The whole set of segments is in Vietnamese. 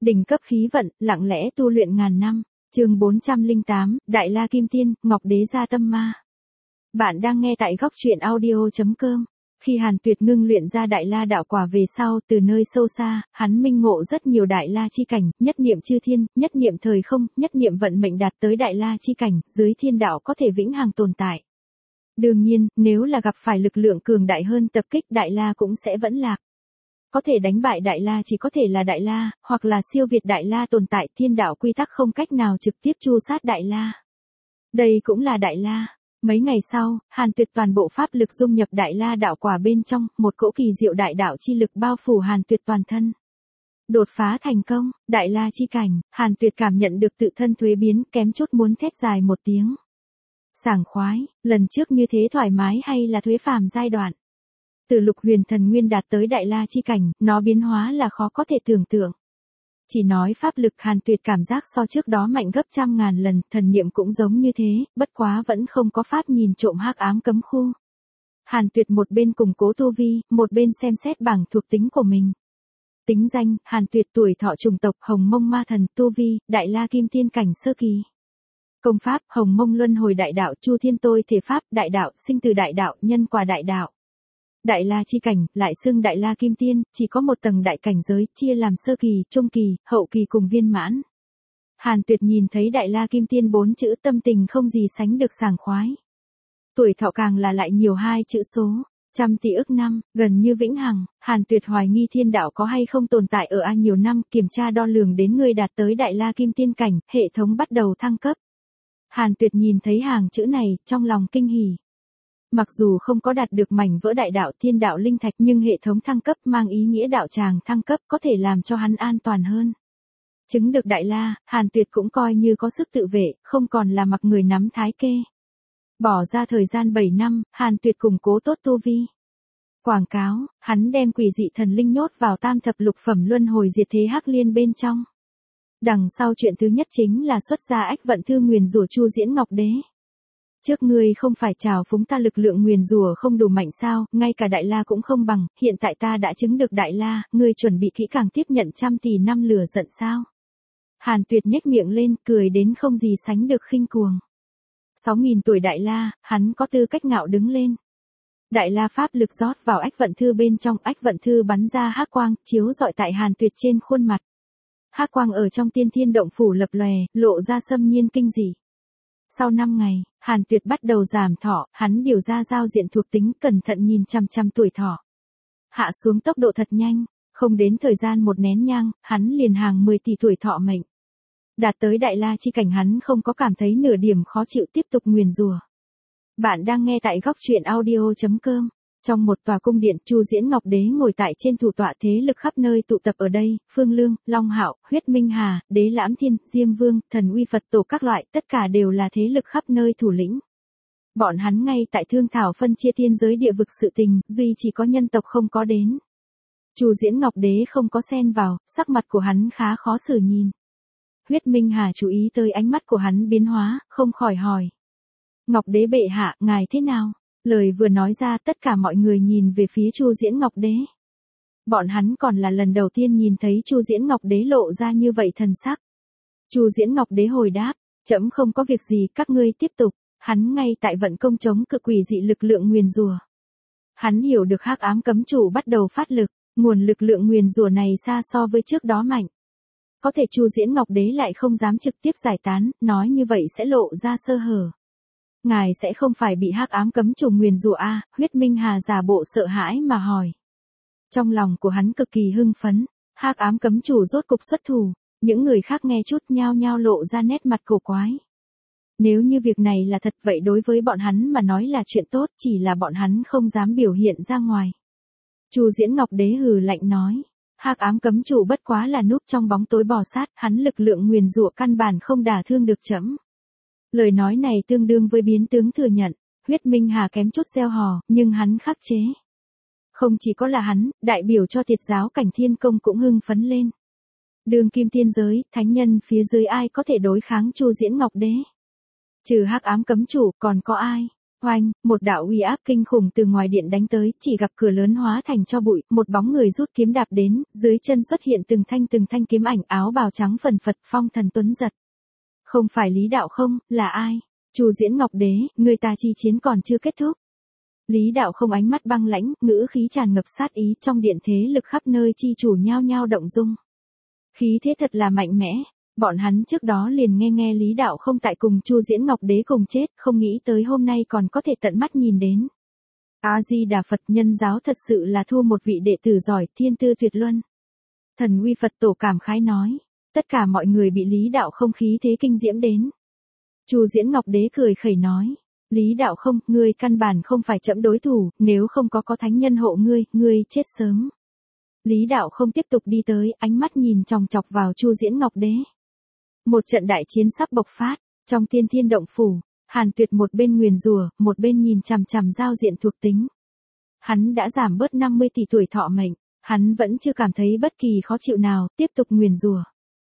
Đỉnh cấp khí vận, lặng lẽ tu luyện ngàn năm. Chương 408, Đại La Kim Tiên, Ngọc Đế gia tâm ma. Bạn đang nghe tại góc truyện audio.com. Khi Hàn Tuyệt ngưng luyện ra Đại La đạo quả về sau, từ nơi sâu xa, hắn minh ngộ rất nhiều Đại La chi cảnh, nhất niệm chư thiên, nhất niệm thời không, nhất niệm vận mệnh đạt tới Đại La chi cảnh, dưới thiên đạo có thể vĩnh hằng tồn tại. Đương nhiên, nếu là gặp phải lực lượng cường đại hơn tập kích Đại La cũng sẽ vẫn lạc. Có thể đánh bại Đại La chỉ có thể là Đại La, hoặc là siêu việt Đại La tồn tại, thiên đạo quy tắc không cách nào trực tiếp tru sát Đại La. Đây cũng là Đại La. Mấy ngày sau, Hàn Tuyệt toàn bộ pháp lực dung nhập Đại La đạo quả bên trong, một cỗ kỳ diệu đại đạo chi lực bao phủ Hàn Tuyệt toàn thân. Đột phá thành công, Đại La chi cảnh, Hàn Tuyệt cảm nhận được tự thân thuế biến, kém chút muốn thét dài một tiếng. Sảng khoái, lần trước như thế thoải mái hay là thuế phàm giai đoạn. Từ Lục Huyền Thần Nguyên đạt tới Đại La chi cảnh, nó biến hóa là khó có thể tưởng tượng. Chỉ nói pháp lực, Hàn Tuyệt cảm giác so trước đó mạnh gấp trăm ngàn lần, thần niệm cũng giống như thế, bất quá vẫn không có pháp nhìn trộm hắc ám cấm khu. Hàn Tuyệt một bên củng cố tu vi, một bên xem xét bảng thuộc tính của mình. Tính danh, Hàn Tuyệt, tuổi thọ chủng tộc Hồng Mông Ma Thần, tu vi, Đại La Kim Tiên cảnh sơ kỳ. Công pháp, Hồng Mông Luân Hồi Đại Đạo, Chu Thiên Tôi Thể Pháp, Đại Đạo, sinh từ Đại Đạo, nhân quả Đại Đạo. Đại La chi cảnh, lại xưng Đại La Kim Tiên, chỉ có một tầng đại cảnh giới, chia làm sơ kỳ, trung kỳ, hậu kỳ cùng viên mãn. Hàn Tuyệt nhìn thấy Đại La Kim Tiên 4 chữ, tâm tình không gì sánh được sảng khoái. Tuổi thọ càng là lại nhiều 2 chữ số, trăm tỷ ức năm, gần như vĩnh hằng. Hàn Tuyệt hoài nghi thiên đạo có hay không tồn tại ở nhiều năm, kiểm tra đo lường đến người đạt tới Đại La Kim Tiên cảnh, hệ thống bắt đầu thăng cấp. Hàn Tuyệt nhìn thấy hàng chữ này, trong lòng kinh hỉ. Mặc dù không có đạt được mảnh vỡ đại đạo thiên đạo linh thạch, nhưng hệ thống thăng cấp mang ý nghĩa đạo tràng thăng cấp có thể làm cho hắn an toàn hơn. Chứng được Đại La, Hàn Tuyệt cũng coi như có sức tự vệ, không còn là mặc người nắm thái kê. Bỏ ra thời gian 7 năm, Hàn Tuyệt củng cố tốt tu vi. Quảng cáo, hắn đem quỷ dị thần linh nhốt vào tam thập lục phẩm luân hồi diệt thế hắc liên bên trong. Đằng sau chuyện thứ nhất chính là xuất ra ách vận thư nguyền rủa Chu Diễn Ngọc Đế. Trước ngươi không phải trào phúng ta lực lượng nguyền rủa không đủ mạnh sao, ngay cả Đại La cũng không bằng, hiện tại ta đã chứng được Đại La, ngươi chuẩn bị kỹ càng tiếp nhận trăm tỷ năm lửa giận sao? Hàn Tuyệt nhếch miệng lên, cười đến không gì sánh được khinh cuồng. 6.000 tuổi Đại La, hắn có tư cách ngạo đứng lên. Đại La pháp lực rót vào ách vận thư bên trong, ách vận thư bắn ra hắc quang, chiếu rọi tại Hàn Tuyệt trên khuôn mặt. Hắc quang ở trong tiên thiên động phủ lập lòe, lộ ra xâm nhiên kinh dị. Sau 5 ngày, Hàn Tuyệt bắt đầu giảm thọ, hắn điều ra giao diện thuộc tính, cẩn thận nhìn chằm chằm tuổi thọ. Hạ xuống tốc độ thật nhanh, không đến thời gian một nén nhang, hắn liền hàng 10 tỷ tuổi thọ mệnh. Đạt tới Đại La chi cảnh, hắn không có cảm thấy nửa điểm khó chịu, tiếp tục nguyền rủa. Bạn đang nghe tại góc truyện audio.com. Trong một tòa cung điện, Chu Diễn Ngọc Đế ngồi tại trên thủ tọa, thế lực khắp nơi tụ tập ở đây, Phương Lương, Long Hạo, Huyết Minh Hà, Đế Lãm Thiên, Diêm Vương, Thần Uy Phật Tổ các loại, tất cả đều là thế lực khắp nơi thủ lĩnh. Bọn hắn ngay tại thương thảo phân chia thiên giới địa vực sự tình, duy chỉ có nhân tộc không có đến. Chu Diễn Ngọc Đế không có xen vào, sắc mặt của hắn khá khó xử nhìn. Huyết Minh Hà chú ý tới ánh mắt của hắn biến hóa, không khỏi hỏi. Ngọc Đế bệ hạ, ngài thế nào? Lời vừa nói ra, tất cả mọi người nhìn về phía Chu Diễn Ngọc Đế. Bọn hắn còn là lần đầu tiên nhìn thấy Chu Diễn Ngọc Đế lộ ra như vậy thần sắc. Chu Diễn Ngọc Đế hồi đáp, trẫm không có việc gì, các ngươi tiếp tục. Hắn ngay tại vận công chống cự quỷ dị lực lượng nguyền rủa. Hắn hiểu được hắc ám cấm chủ bắt đầu phát lực, nguồn lực lượng nguyền rủa này xa so với trước đó mạnh. Có thể Chu Diễn Ngọc Đế lại không dám trực tiếp giải tán, nói như vậy sẽ lộ ra sơ hở. Ngài sẽ không phải bị hắc ám cấm chủ nguyền rủa a? Huyết Minh Hà giả bộ sợ hãi mà hỏi. Trong lòng của hắn cực kỳ hưng phấn, hắc ám cấm chủ rốt cục xuất thủ, những người khác nghe chút nhao nhao lộ ra nét mặt cổ quái. Nếu như việc này là thật, vậy đối với bọn hắn mà nói là chuyện tốt, chỉ là bọn hắn không dám biểu hiện ra ngoài. Chu Diễn Ngọc Đế hừ lạnh nói, hắc ám cấm chủ bất quá là núp trong bóng tối bò sát, hắn lực lượng nguyền rủa căn bản không đả thương được trẫm. Lời nói này tương đương với biến tướng thừa nhận, Huyết Minh Hà kém chút gieo hò, nhưng hắn khắc chế. Không chỉ có là hắn, đại biểu cho Tiệt giáo Cảnh Thiên Công cũng hưng phấn lên. Đường kim thiên giới, thánh nhân phía dưới ai có thể đối kháng Chu Diễn Ngọc Đế? Trừ hắc ám cấm chủ, còn có ai? oanh, một đạo uy áp kinh khủng từ ngoài điện đánh tới, chỉ gặp cửa lớn hóa thành tro bụi, một bóng người rút kiếm đạp đến, dưới chân xuất hiện từng thanh kiếm ảnh, áo bào trắng phần phật, phong thần tuấn giật. Không phải Lý Đạo Không, là ai? Chu Diễn Ngọc Đế, người ta chi chiến còn chưa kết thúc. Lý Đạo Không ánh mắt băng lãnh, ngữ khí tràn ngập sát ý, trong điện thế lực khắp nơi chi chủ nhao nhao động dung. Khí thế thật là mạnh mẽ, bọn hắn trước đó liền nghe Lý Đạo Không tại cùng Chu Diễn Ngọc Đế cùng chết, không nghĩ tới hôm nay còn có thể tận mắt nhìn đến. A Di Đà Phật, nhân giáo thật sự là thu một vị đệ tử giỏi, thiên tư tuyệt luân. Thần uy Phật tổ cảm khái nói, tất cả mọi người bị Lý Đạo Không khí thế kinh diễm đến. Chu Diễn Ngọc Đế cười khẩy nói, Lý Đạo Không, ngươi căn bản không phải trẫm đối thủ, nếu không có thánh nhân hộ ngươi chết sớm. Lý Đạo Không tiếp tục đi tới, ánh mắt nhìn chòng chọc vào Chu Diễn Ngọc Đế. Một trận đại chiến sắp bộc phát, trong Tiên Thiên Động Phủ, Hàn Tuyệt một bên nguyền rủa, một bên nhìn chằm chằm giao diện thuộc tính. Hắn đã giảm bớt 50 tỷ tuổi thọ mệnh, hắn vẫn chưa cảm thấy bất kỳ khó chịu nào, tiếp tục nguyền rủa.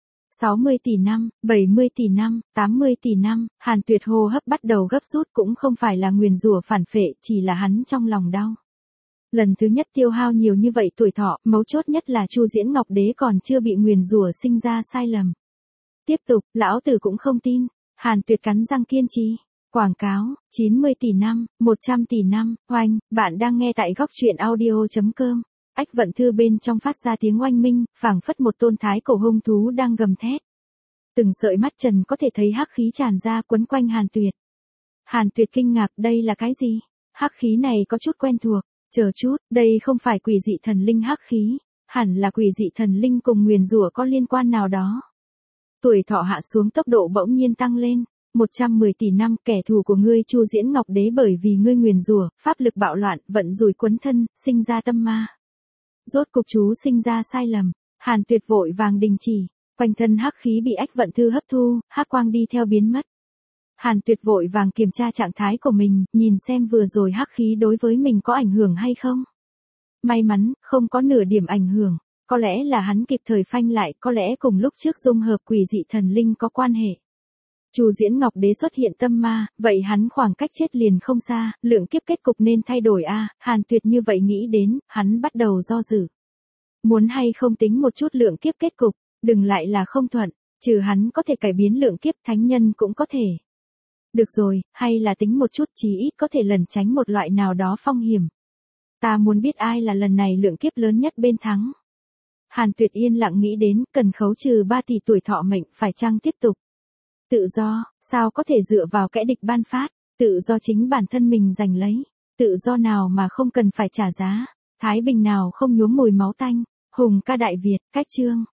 60 tỷ năm, 70 tỷ năm, 80 tỷ năm, Hàn Tuyệt hô hấp bắt đầu gấp rút, cũng không phải là nguyền rủa phản phệ, chỉ là hắn trong lòng đau. Lần thứ nhất tiêu hao nhiều như vậy tuổi thọ, mấu chốt nhất là Chu Diễn Ngọc Đế còn chưa bị nguyền rủa sinh ra sai lầm. Tiếp tục, lão tử cũng không tin. Hàn Tuyệt cắn răng kiên trì. Quảng cáo, 90 tỷ năm, 100 tỷ năm, oanh, bạn đang nghe tại góc truyện audio.com. Ách Vận Thư bên trong phát ra tiếng oanh minh, phảng phất một tôn thái cổ hung thú đang gầm thét. Từng sợi mắt trần có thể thấy hắc khí tràn ra quấn quanh Hàn Tuyệt. Hàn Tuyệt kinh ngạc, đây là cái gì? Hắc khí này có chút quen thuộc. Chờ chút, đây không phải quỷ dị thần linh hắc khí, hẳn là quỷ dị thần linh cùng nguyền rủa có liên quan nào đó. Tuổi thọ hạ xuống, tốc độ bỗng nhiên tăng lên, 110 tỷ năm, kẻ thù của ngươi Chu Diễn Ngọc Đế bởi vì ngươi nguyền rủa, pháp lực bạo loạn, vận rủi quấn thân, sinh ra tâm ma. Rốt cục chú sinh ra sai lầm, Hàn Tuyệt vội vàng đình chỉ, quanh thân hắc khí bị Ách Vận Thư hấp thu, hắc quang đi theo biến mất. Hàn Tuyệt vội vàng kiểm tra trạng thái của mình, nhìn xem vừa rồi hắc khí đối với mình có ảnh hưởng hay không. May mắn, không có nửa điểm ảnh hưởng, có lẽ là hắn kịp thời phanh lại, có lẽ cùng lúc trước dung hợp quỷ dị thần linh có quan hệ. Chu Diễn Ngọc Đế xuất hiện tâm ma, vậy hắn khoảng cách chết liền không xa, lượng kiếp kết cục nên thay đổi a. Hàn Tuyệt như vậy nghĩ đến, hắn bắt đầu do dự. Muốn hay không tính một chút lượng kiếp kết cục, đừng lại là không thuận, trừ hắn có thể cải biến lượng kiếp, thánh nhân cũng có thể. Được rồi, hay là tính một chút, chí ít có thể lẩn tránh một loại nào đó phong hiểm. Ta muốn biết ai là lần này lượng kiếp lớn nhất bên thắng. Hàn Tuyệt yên lặng nghĩ đến, cần khấu trừ 3 tỷ tuổi thọ mệnh, phải chăng tiếp tục? Tự do, sao có thể dựa vào kẻ địch ban phát, tự do chính bản thân mình giành lấy, tự do nào mà không cần phải trả giá, thái bình nào không nhuốm mùi máu tanh, hùng ca Đại Việt, cách chương.